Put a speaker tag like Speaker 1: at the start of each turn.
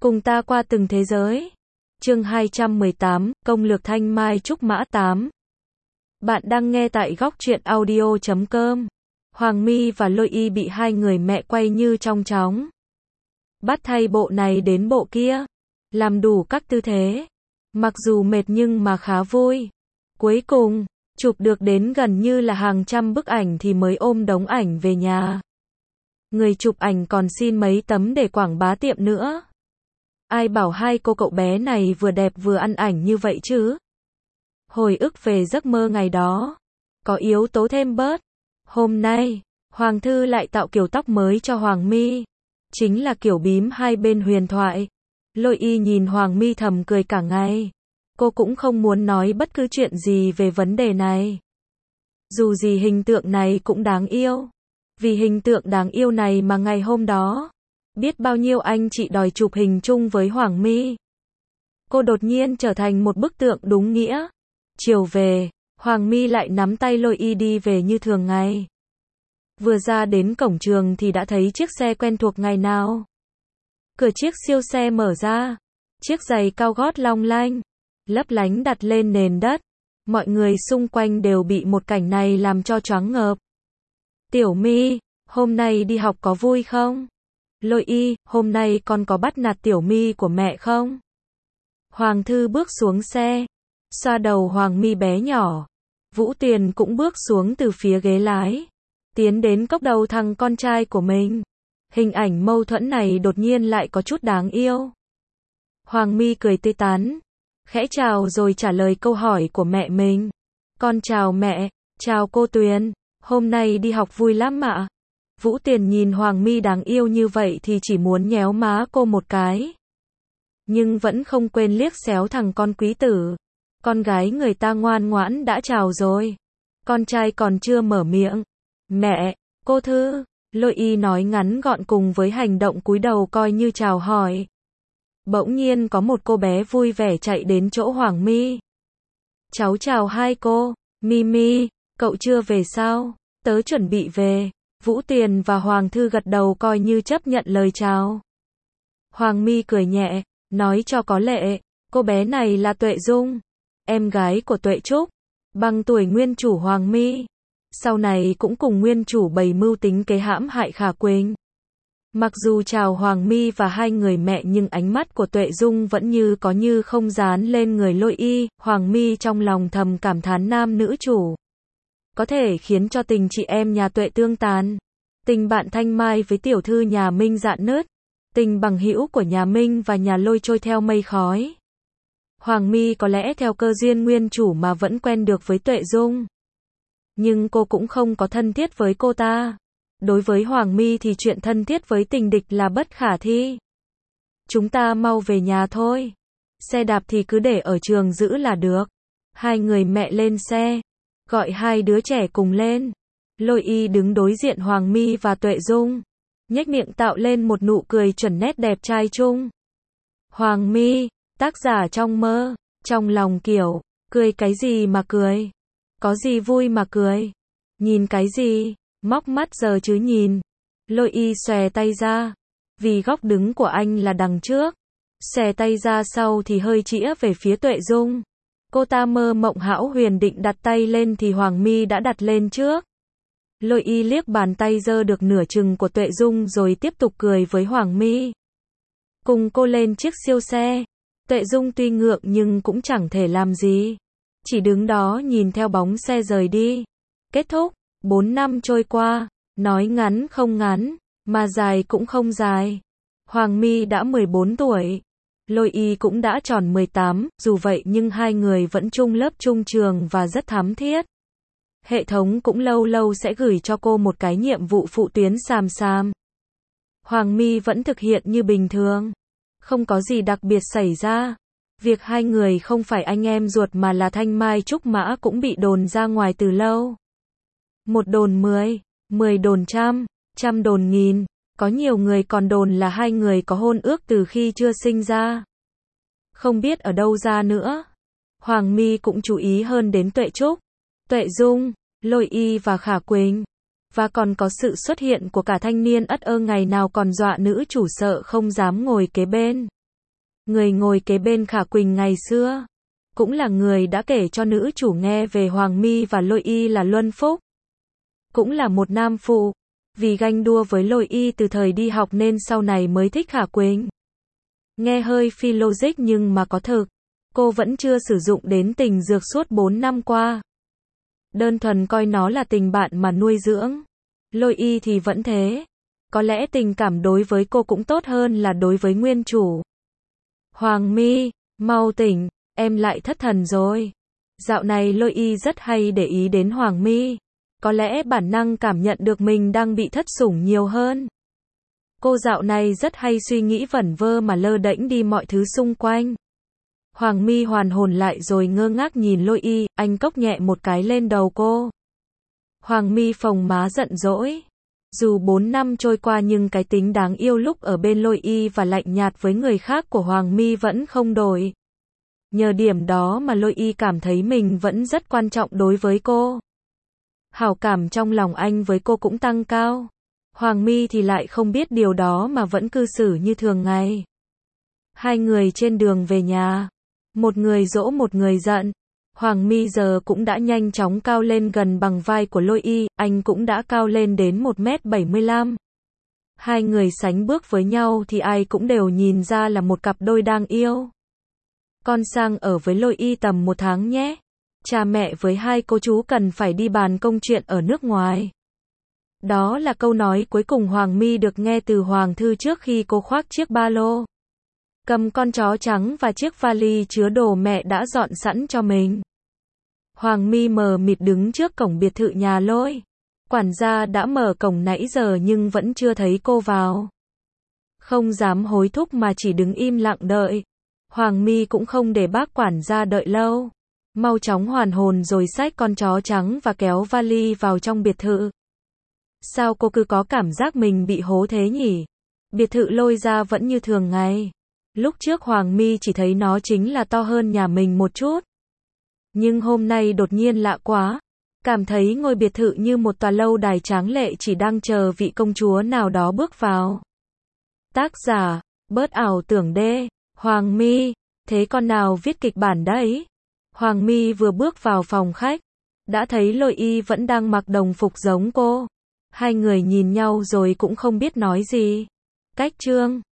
Speaker 1: Cùng ta qua từng thế giới. Chương 218, Công lược Thanh Mai Trúc Mã 8. Bạn đang nghe tại góc truyện audio.com. Hoàng My và Lôi Y bị hai người mẹ quay như trong chóng. Bắt thay bộ này đến bộ kia. Làm đủ các tư thế. Mặc dù mệt nhưng mà khá vui. Cuối cùng, chụp được đến gần như là hàng trăm bức ảnh thì mới ôm đống ảnh về nhà. Người chụp ảnh còn xin mấy tấm để quảng bá tiệm nữa. Ai bảo hai cô cậu bé này vừa đẹp vừa ăn ảnh như vậy chứ? Hồi ức về giấc mơ ngày đó. Có yếu tố thêm bớt. Hôm nay, Hoàng Thư lại tạo kiểu tóc mới cho Hoàng My. Chính là kiểu bím hai bên huyền thoại. Lôi Y nhìn Hoàng My thầm cười cả ngày. Cô cũng không muốn nói bất cứ chuyện gì về vấn đề này. Dù gì hình tượng này cũng đáng yêu. Vì hình tượng đáng yêu này mà ngày hôm đó, biết bao nhiêu anh chị đòi chụp hình chung với Hoàng My. Cô đột nhiên trở thành một bức tượng đúng nghĩa. Chiều về, Hoàng My lại nắm tay Lôi Y đi về như thường ngày. Vừa ra đến cổng trường thì đã thấy chiếc xe quen thuộc ngày nào. Cửa chiếc siêu xe mở ra. Chiếc giày cao gót long lanh, lấp lánh đặt lên nền đất. Mọi người xung quanh đều bị một cảnh này làm cho choáng ngợp. Tiểu My, hôm nay đi học có vui không? Lôi Y, hôm nay con có bắt nạt Tiểu My của mẹ không? Hoàng Thư bước xuống xe, xoa đầu Hoàng My bé nhỏ. Vũ Tuyền cũng bước xuống từ phía ghế lái, tiến đến cốc đầu thằng con trai của mình. Hình ảnh mâu thuẫn này đột nhiên lại có chút đáng yêu. Hoàng My cười tươi tắn, khẽ chào rồi trả lời câu hỏi của mẹ mình. Con chào mẹ, chào cô Tuyền, hôm nay đi học vui lắm ạ. Vũ Tuyền nhìn Hoàng My đáng yêu như vậy thì chỉ muốn nhéo má cô một cái. Nhưng vẫn không quên liếc xéo thằng con quý tử. Con gái người ta ngoan ngoãn đã chào rồi. Con trai còn chưa mở miệng. Mẹ, cô Thư, Lôi Y nói ngắn gọn cùng với hành động cúi đầu coi như chào hỏi. Bỗng nhiên có một cô bé vui vẻ chạy đến chỗ Hoàng My. Cháu chào hai cô. Mimi, cậu chưa về sao? Tớ chuẩn bị về. Vũ Tuyền và Hoàng Thư gật đầu coi như chấp nhận lời chào. Hoàng My cười nhẹ, nói cho có lệ, cô bé này là Tuệ Dung, em gái của Tuệ Trúc, bằng tuổi nguyên chủ Hoàng My. Sau này cũng cùng nguyên chủ bày mưu tính kế hãm hại Khả Quỳnh. Mặc dù chào Hoàng My và hai người mẹ nhưng ánh mắt của Tuệ Dung vẫn như có như không dán lên người Lôi Y. Hoàng My trong lòng thầm cảm thán nam nữ chủ có thể khiến cho tình chị em nhà Tuệ tương tàn. Tình bạn Thanh Mai với tiểu thư nhà Minh rạn nứt. Tình bằng hữu của nhà Minh và nhà Lôi trôi theo mây khói. Hoàng My có lẽ theo cơ duyên nguyên chủ mà vẫn quen được với Tuệ Dung. Nhưng cô cũng không có thân thiết với cô ta. Đối với Hoàng My thì chuyện thân thiết với tình địch là bất khả thi. Chúng ta mau về nhà thôi. Xe đạp thì cứ để ở trường giữ là được. Hai người mẹ lên xe, gọi hai đứa trẻ cùng lên. Lôi Y đứng đối diện Hoàng My và Tuệ Dung, nhếch miệng tạo lên một nụ cười chuẩn nét đẹp trai chung. Hoàng My, tác giả trong mơ, trong lòng kiểu, cười cái gì mà cười? Có gì vui mà cười? Nhìn cái gì? Móc mắt giờ chứ nhìn. Lôi Y xòe tay ra, vì góc đứng của anh là đằng trước. Xòe tay ra sau thì hơi chĩa về phía Tuệ Dung. Cô ta mơ mộng hão huyền định đặt tay lên thì Hoàng My đã đặt lên trước. Lôi Y liếc bàn tay giơ được nửa chừng của Tuệ Dung rồi tiếp tục cười với Hoàng My. Cùng cô lên chiếc siêu xe. Tuệ Dung tuy ngượng nhưng cũng chẳng thể làm gì. Chỉ đứng đó nhìn theo bóng xe rời đi. Kết thúc, 4 năm trôi qua, nói ngắn không ngắn, mà dài cũng không dài. Hoàng My đã 14 tuổi. Lôi Y cũng đã tròn 18, dù vậy nhưng hai người vẫn chung lớp chung trường và rất thắm thiết. Hệ thống cũng lâu lâu sẽ gửi cho cô một cái nhiệm vụ phụ tuyến xàm xàm. Hoàng My vẫn thực hiện như bình thường. Không có gì đặc biệt xảy ra. Việc hai người không phải anh em ruột mà là Thanh Mai Trúc Mã cũng bị đồn ra ngoài từ lâu. Một đồn 10, 10 đồn trăm, trăm đồn nghìn. Có nhiều người còn đồn là hai người có hôn ước từ khi chưa sinh ra. Không biết ở đâu ra nữa. Hoàng My cũng chú ý hơn đến Tuệ Trúc, Tuệ Dung, Lôi Y và Khả Quỳnh. Và còn có sự xuất hiện của cả thanh niên ất ơ ngày nào còn dọa nữ chủ sợ không dám ngồi kế bên. Người ngồi kế bên Khả Quỳnh ngày xưa, cũng là người đã kể cho nữ chủ nghe về Hoàng My và Lôi Y là Luân Phúc. Cũng là một nam phụ, vì ganh đua với Lôi Y từ thời đi học nên sau này mới thích Khả Quỳnh. Nghe hơi phi logic nhưng mà có thực, cô vẫn chưa sử dụng đến tình dược suốt 4 năm qua. Đơn thuần coi nó là tình bạn mà nuôi dưỡng. Lôi Y thì vẫn thế. Có lẽ tình cảm đối với cô cũng tốt hơn là đối với nguyên chủ. Hoàng My, mau tỉnh, em lại thất thần rồi. Dạo này Lôi Y rất hay để ý đến Hoàng My. Có lẽ bản năng cảm nhận được mình đang bị thất sủng nhiều hơn. Cô dạo này rất hay suy nghĩ vẩn vơ mà lơ đễnh đi mọi thứ xung quanh. Hoàng My hoàn hồn lại rồi ngơ ngác nhìn Lôi Y, anh cốc nhẹ một cái lên đầu cô. Hoàng My phồng má giận dỗi. Dù 4 năm trôi qua nhưng cái tính đáng yêu lúc ở bên Lôi Y và lạnh nhạt với người khác của Hoàng My vẫn không đổi. Nhờ điểm đó mà Lôi Y cảm thấy mình vẫn rất quan trọng đối với cô. Hảo cảm trong lòng anh với cô cũng tăng cao. Hoàng My thì lại không biết điều đó mà vẫn cư xử như thường ngày. Hai người trên đường về nhà, một người dỗ một người giận. Hoàng My giờ cũng đã nhanh chóng cao lên gần bằng vai của Lôi Y, anh cũng đã cao lên đến 1m75. Hai người sánh bước với nhau thì ai cũng đều nhìn ra là một cặp đôi đang yêu. Con sang ở với Lôi Y tầm 1 tháng nhé. Cha mẹ với hai cô chú cần phải đi bàn công chuyện ở nước ngoài. Đó là câu nói cuối cùng Hoàng My được nghe từ Hoàng Thư trước khi cô khoác chiếc ba lô, cầm con chó trắng và chiếc vali chứa đồ mẹ đã dọn sẵn cho mình. Hoàng My mờ mịt đứng trước cổng biệt thự nhà Lôi. Quản gia đã mở cổng nãy giờ nhưng vẫn chưa thấy cô vào. Không dám hối thúc mà chỉ đứng im lặng đợi. Hoàng My cũng không để bác quản gia đợi lâu. Mau chóng hoàn hồn rồi xách con chó trắng và kéo vali vào trong biệt thự. Sao cô cứ có cảm giác mình bị hố thế nhỉ? Biệt thự Lôi ra vẫn như thường ngày. Lúc trước Hoàng My chỉ thấy nó chính là to hơn nhà mình một chút. Nhưng hôm nay đột nhiên lạ quá. Cảm thấy ngôi biệt thự như một tòa lâu đài tráng lệ chỉ đang chờ vị công chúa nào đó bước vào. Tác giả, bớt ảo tưởng đê. Hoàng My, thế con nào viết kịch bản đấy? Hoàng My vừa bước vào phòng khách, đã thấy Lôi Y vẫn đang mặc đồng phục giống cô. Hai người nhìn nhau rồi cũng không biết nói gì. Cách chương